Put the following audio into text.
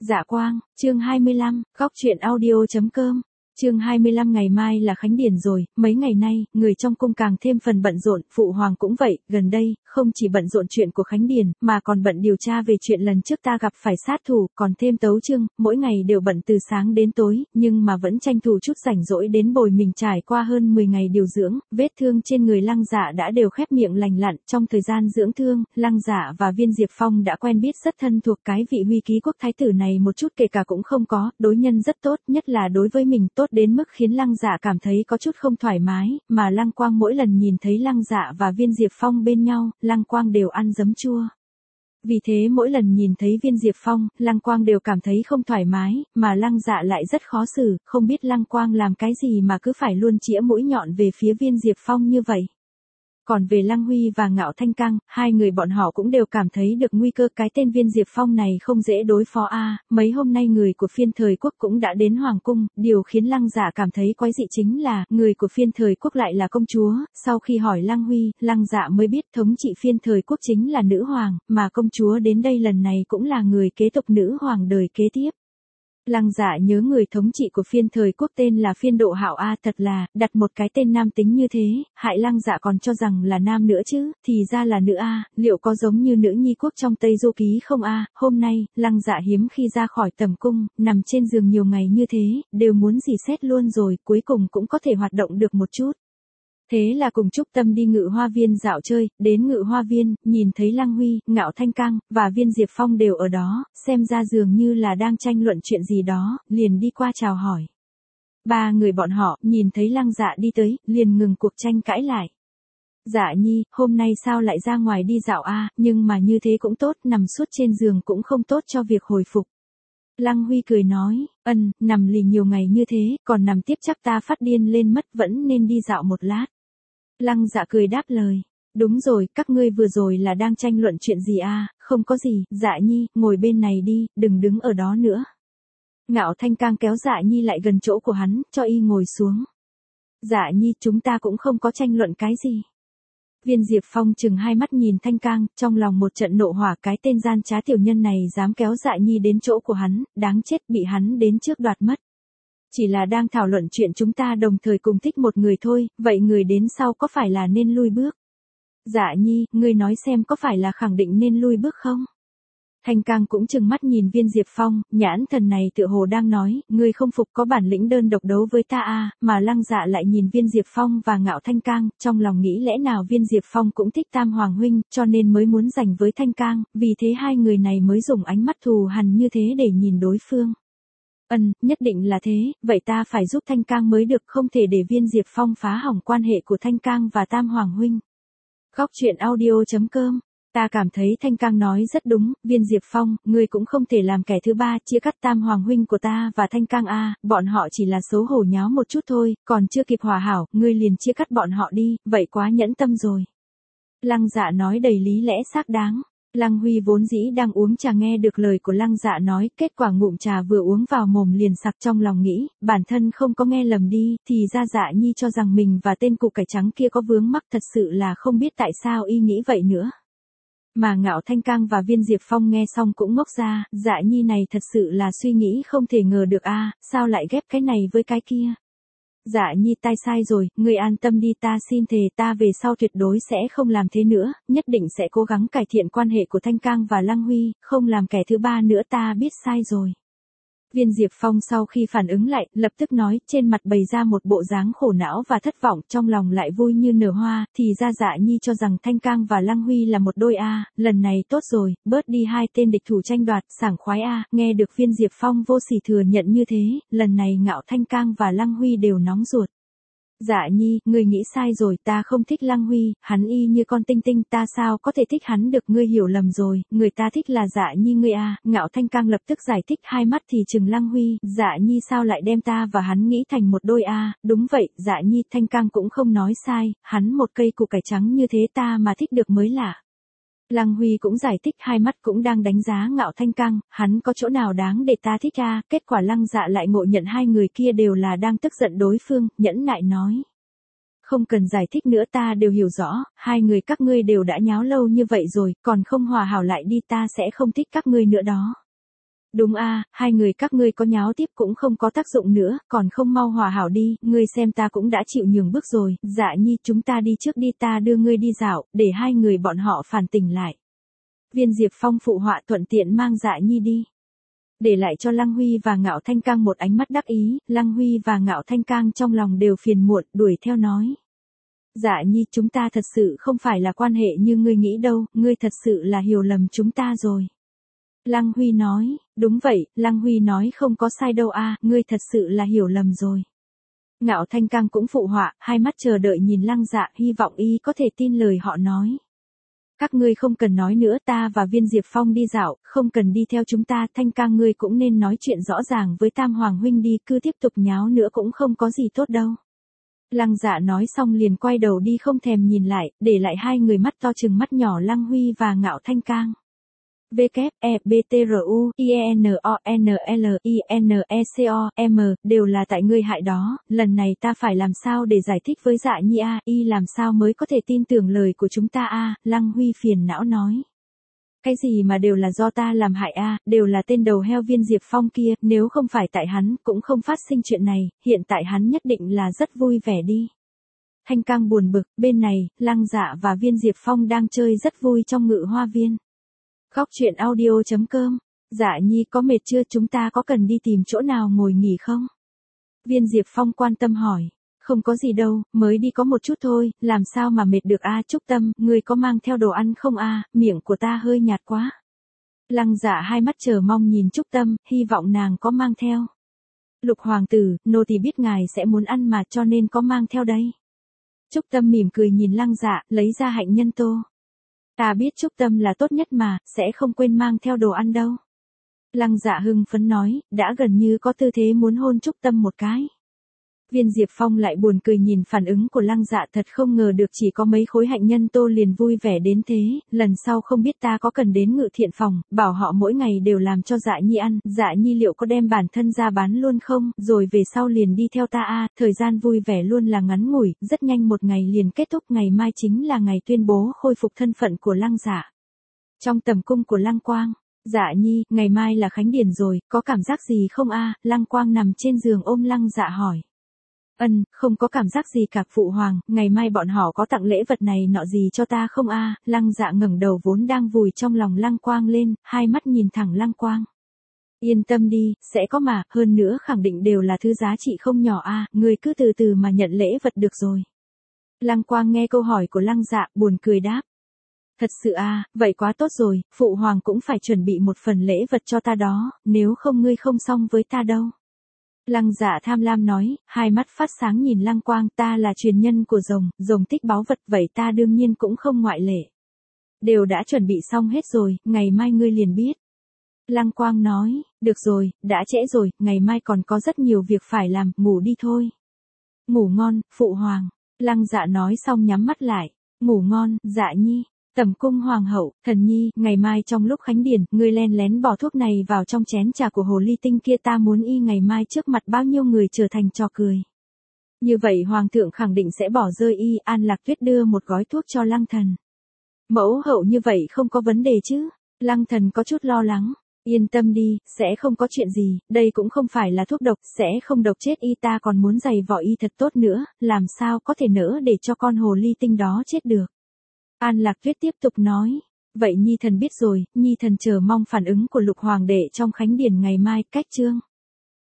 Dạ Quang, chương 25, góc truyện audio.com. Chương 25 ngày mai là Khánh Điền rồi, mấy ngày nay, người trong cung càng thêm phần bận rộn, phụ hoàng cũng vậy, gần đây, không chỉ bận rộn chuyện của Khánh Điền, mà còn bận điều tra về chuyện lần trước ta gặp phải sát thủ, còn thêm tấu chương, mỗi ngày đều bận từ sáng đến tối, nhưng mà vẫn tranh thủ chút rảnh rỗi đến bồi mình trải qua hơn 10 ngày điều dưỡng, vết thương trên người Lăng Dạ đã đều khép miệng lành lặn, trong thời gian dưỡng thương, Lăng Dạ và Viên Diệp Phong đã quen biết rất thân thuộc cái vị Huy Ký Quốc thái tử này một chút kể cả cũng không có, đối nhân rất tốt, nhất là đối với mình tốt đến mức khiến Lăng Dạ cảm thấy có chút không thoải mái, mà Lăng Quang mỗi lần nhìn thấy Lăng Dạ và Viên Diệp Phong bên nhau, Lăng Quang đều ăn giấm chua. Vì thế mỗi lần nhìn thấy Viên Diệp Phong, Lăng Quang đều cảm thấy không thoải mái, mà Lăng Dạ lại rất khó xử, không biết Lăng Quang làm cái gì mà cứ phải luôn chĩa mũi nhọn về phía Viên Diệp Phong như vậy. Còn về Lăng Huy và Ngạo Thanh Cang, hai người bọn họ cũng đều cảm thấy được nguy cơ cái tên Viên Diệp Phong này không dễ đối phó mấy hôm nay người của Phiên Thời Quốc cũng đã đến Hoàng Cung, điều khiến Lăng Dạ cảm thấy quái dị chính là, người của Phiên Thời Quốc lại là công chúa, sau khi hỏi Lăng Huy, Lăng Dạ mới biết thống trị Phiên Thời Quốc chính là nữ hoàng, mà công chúa đến đây lần này cũng là người kế tục nữ hoàng đời kế tiếp. Lăng Dạ nhớ người thống trị của Phiên Thời Quốc tên là Phiên Độ Hạo thật là, đặt một cái tên nam tính như thế, hại Lăng Dạ còn cho rằng là nam nữa chứ, thì ra là nữ liệu có giống như nữ nhi quốc trong Tây Du Ký không hôm nay, Lăng Dạ hiếm khi ra khỏi tầm cung, nằm trên giường nhiều ngày như thế, đều muốn dì xét luôn rồi, cuối cùng cũng có thể hoạt động được một chút. Thế là cùng Trúc Tâm đi Ngự Hoa Viên dạo chơi, đến Ngự Hoa Viên, nhìn thấy Lăng Huy, Ngạo Thanh Cang, và Viên Diệp Phong đều ở đó, xem ra dường như là đang tranh luận chuyện gì đó, liền đi qua chào hỏi. Ba người bọn họ, nhìn thấy Lăng Dạ đi tới, liền ngừng cuộc tranh cãi lại. Dạ Nhi, hôm nay sao lại ra ngoài đi dạo nhưng mà như thế cũng tốt, nằm suốt trên giường cũng không tốt cho việc hồi phục. Lăng Huy cười nói, nằm lì nhiều ngày như thế, còn nằm tiếp chắc ta phát điên lên mất, vẫn nên đi dạo một lát. Lăng Dạ cười đáp lời, đúng rồi, các ngươi vừa rồi là đang tranh luận chuyện gì không có gì, Dạ Nhi, ngồi bên này đi, đừng đứng ở đó nữa. Ngạo Thanh Cang kéo Dạ Nhi lại gần chỗ của hắn, cho y ngồi xuống. Dạ Nhi, chúng ta cũng không có tranh luận cái gì. Viên Diệp Phong chừng hai mắt nhìn Thanh Cang, trong lòng một trận nộ hỏa, cái tên gian trá tiểu nhân này dám kéo Dạ Nhi đến chỗ của hắn, đáng chết, bị hắn đến trước đoạt mất. Chỉ là đang thảo luận chuyện chúng ta đồng thời cùng thích một người thôi, vậy người đến sau có phải là nên lui bước? Dạ Nhi, ngươi nói xem có phải là khẳng định nên lui bước không? Thanh Cang cũng chừng mắt nhìn Viên Diệp Phong, nhãn thần này tựa hồ đang nói, ngươi không phục có bản lĩnh đơn độc đấu với ta mà Lăng Dạ lại nhìn Viên Diệp Phong và Ngạo Thanh Cang, trong lòng nghĩ lẽ nào Viên Diệp Phong cũng thích Tam Hoàng huynh, cho nên mới muốn giành với Thanh Cang, vì thế hai người này mới dùng ánh mắt thù hằn như thế để nhìn đối phương. Nhất định là thế, vậy ta phải giúp Thanh Cang mới được, không thể để Viên Diệp Phong phá hỏng quan hệ của Thanh Cang và Tam Hoàng huynh. Góc truyện audio.com. Ta cảm thấy Thanh Cang nói rất đúng, Viên Diệp Phong, ngươi cũng không thể làm kẻ thứ ba chia cắt Tam Hoàng huynh của ta và Thanh Cang bọn họ chỉ là xấu hổ nháo một chút thôi, còn chưa kịp hòa hảo, ngươi liền chia cắt bọn họ đi, vậy quá nhẫn tâm rồi. Lăng Dạ nói đầy lý lẽ xác đáng. Lăng Huy vốn dĩ đang uống trà nghe được lời của Lăng Dạ nói, kết quả ngụm trà vừa uống vào mồm liền sặc, trong lòng nghĩ, bản thân không có nghe lầm đi, thì ra Dạ Nhi cho rằng mình và tên củ cải trắng kia có vướng mắc, thật sự là không biết tại sao y nghĩ vậy nữa. Mà Ngạo Thanh Cang và Viên Diệp Phong nghe xong cũng ngốc ra, Dạ Nhi này thật sự là suy nghĩ không thể ngờ được sao lại ghép cái này với cái kia. Dạ Nhi, tai sai rồi, ngươi an tâm đi, ta xin thề ta về sau tuyệt đối sẽ không làm thế nữa, nhất định sẽ cố gắng cải thiện quan hệ của Thanh Cang và Lăng Huy, không làm kẻ thứ ba nữa, ta biết sai rồi. Viên Diệp Phong sau khi phản ứng lại, lập tức nói, trên mặt bày ra một bộ dáng khổ não và thất vọng, trong lòng lại vui như nở hoa, thì ra Dạ Nhi cho rằng Thanh Cang và Lăng Huy là một đôi lần này tốt rồi, bớt đi hai tên địch thủ tranh đoạt, sảng khoái nghe được Viên Diệp Phong vô sỉ thừa nhận như thế, lần này Ngạo Thanh Cang và Lăng Huy đều nóng ruột. Dạ Nhi, ngươi nghĩ sai rồi, ta không thích Lăng Huy, hắn y như con tinh tinh, ta sao có thể thích hắn được, ngươi hiểu lầm rồi, người ta thích là Dạ Nhi ngươi Ngạo Thanh Cang lập tức giải thích, hai mắt thì trừng Lăng Huy, Dạ Nhi sao lại đem ta và hắn nghĩ thành một đôi đúng vậy, Dạ Nhi, Thanh Cang cũng không nói sai, hắn một cây củ cải trắng như thế ta mà thích được mới lạ. Lăng Huy cũng giải thích, hai mắt cũng đang đánh giá Ngạo Thanh Cang, hắn có chỗ nào đáng để ta thích kết quả Lăng Dạ lại ngộ nhận hai người kia đều là đang tức giận đối phương, nhẫn nại nói. Không cần giải thích nữa, ta đều hiểu rõ, hai người các ngươi đều đã nháo lâu như vậy rồi, còn không hòa hảo lại đi, ta sẽ không thích các ngươi nữa đó. Đúng a, hai người các ngươi có nháo tiếp cũng không có tác dụng nữa, còn không mau hòa hảo đi, ngươi xem ta cũng đã chịu nhường bước rồi, Dạ Nhi chúng ta đi trước đi, ta đưa ngươi đi dạo, để hai người bọn họ phản tỉnh lại. Viên Diệp Phong phụ họa thuận tiện mang Dạ Nhi đi. Để lại cho Lăng Huy và Ngạo Thanh Cang một ánh mắt đắc ý, Lăng Huy và Ngạo Thanh Cang trong lòng đều phiền muộn, đuổi theo nói. Dạ Nhi chúng ta thật sự không phải là quan hệ như ngươi nghĩ đâu, ngươi thật sự là hiểu lầm chúng ta rồi. Lăng Huy nói, đúng vậy, Lăng Huy nói không có sai đâu a, ngươi thật sự là hiểu lầm rồi. Ngạo Thanh Cang cũng phụ họa, hai mắt chờ đợi nhìn Lăng Dạ, hy vọng y có thể tin lời họ nói. Các ngươi không cần nói nữa, ta và Viên Diệp Phong đi dạo, không cần đi theo chúng ta, Thanh Cang ngươi cũng nên nói chuyện rõ ràng với Tam Hoàng huynh đi, cứ tiếp tục nháo nữa cũng không có gì tốt đâu. Lăng Dạ nói xong liền quay đầu đi không thèm nhìn lại, để lại hai người mắt to trừng mắt nhỏ Lăng Huy và Ngạo Thanh Cang. WEBTRUINONLINECOM đều là tại ngươi hại đó, lần này ta phải làm sao để giải thích với Dạ Nhi a, y làm sao mới có thể tin tưởng lời của chúng ta a, Lăng Huy phiền não nói. Cái gì mà đều là do ta làm hại a, đều là tên đầu heo Viên Diệp Phong kia, nếu không phải tại hắn cũng không phát sinh chuyện này, hiện tại hắn nhất định là rất vui vẻ đi. Thanh Cang buồn bực, bên này, Lăng Dạ và Viên Diệp Phong đang chơi rất vui trong Ngự Hoa Viên. Góc truyện audio.com. Dạ Nhi có mệt chưa, chúng ta có cần đi tìm chỗ nào ngồi nghỉ không? Viên Diệp Phong quan tâm hỏi. Không có gì đâu, mới đi có một chút thôi, làm sao mà mệt được a, Trúc Tâm, ngươi có mang theo đồ ăn không a, miệng của ta hơi nhạt quá. Lăng Dạ hai mắt chờ mong nhìn Trúc Tâm, hy vọng nàng có mang theo. Lục hoàng tử, nô tỳ biết ngài sẽ muốn ăn mà cho nên có mang theo đây. Trúc Tâm mỉm cười nhìn Lăng Dạ, lấy ra hạnh nhân tô. Ta biết Trúc Tâm là tốt nhất mà, sẽ không quên mang theo đồ ăn đâu. Lăng Dạ hưng phấn nói, đã gần như có tư thế muốn hôn Trúc Tâm một cái. Viên Diệp Phong lại buồn cười nhìn phản ứng của Lăng Dạ, thật không ngờ được chỉ có mấy khối hạnh nhân tô liền vui vẻ đến thế, lần sau không biết ta có cần đến Ngự Thiện phòng, bảo họ mỗi ngày đều làm cho Dạ Nhi ăn, Dạ Nhi liệu có đem bản thân ra bán luôn không, rồi về sau liền đi theo ta a, thời gian vui vẻ luôn là ngắn ngủi, rất nhanh một ngày liền kết thúc, ngày mai chính là ngày tuyên bố khôi phục thân phận của Lăng Dạ. Trong tầm cung của Lăng Quang, Dạ Nhi, ngày mai là khánh điển rồi, có cảm giác gì không a? Lăng Quang nằm trên giường ôm Lăng Dạ hỏi. Không có cảm giác gì cả phụ hoàng, ngày mai bọn họ có tặng lễ vật này nọ gì cho ta không a? Lăng Dạ ngẩng đầu vốn đang vùi trong lòng Lăng Quang lên, hai mắt nhìn thẳng Lăng Quang. Yên tâm đi, sẽ có mà, hơn nữa khẳng định đều là thứ giá trị không nhỏ a, ngươi cứ từ từ mà nhận lễ vật được rồi. Lăng Quang nghe câu hỏi của Lăng Dạ, buồn cười đáp. Thật sự a, vậy quá tốt rồi, phụ hoàng cũng phải chuẩn bị một phần lễ vật cho ta đó, nếu không ngươi không xong với ta đâu. Lăng Dạ tham lam nói, hai mắt phát sáng nhìn Lăng Quang, ta là truyền nhân của rồng, rồng thích báu vật, vậy ta đương nhiên cũng không ngoại lệ. Đều đã chuẩn bị xong hết rồi, ngày mai ngươi liền biết. Lăng Quang nói, được rồi, đã trễ rồi, ngày mai còn có rất nhiều việc phải làm, ngủ đi thôi. Ngủ ngon, phụ hoàng. Lăng Dạ nói xong nhắm mắt lại. Ngủ ngon, Dạ Nhi. Tẩm cung hoàng hậu, thần nhi, ngày mai trong lúc khánh điển, ngươi len lén bỏ thuốc này vào trong chén trà của hồ ly tinh kia, ta muốn y ngày mai trước mặt bao nhiêu người trở thành trò cười. Như vậy hoàng thượng khẳng định sẽ bỏ rơi y. An Lạc Tuyết đưa một gói thuốc cho Lăng Thần. Mẫu hậu như vậy không có vấn đề chứ? Lăng Thần có chút lo lắng. Yên tâm đi, sẽ không có chuyện gì, đây cũng không phải là thuốc độc, sẽ không độc chết y, ta còn muốn giày vò y thật tốt nữa, làm sao có thể nỡ để cho con hồ ly tinh đó chết được. An Lạc Tuyết tiếp tục nói, vậy Nhi thần biết rồi, Nhi thần chờ mong phản ứng của Lục Hoàng đệ trong khánh điển ngày mai, cách chương.